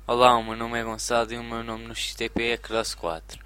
Olá, o meu nome é Gonçalo e o meu nome no XTP é Cross4.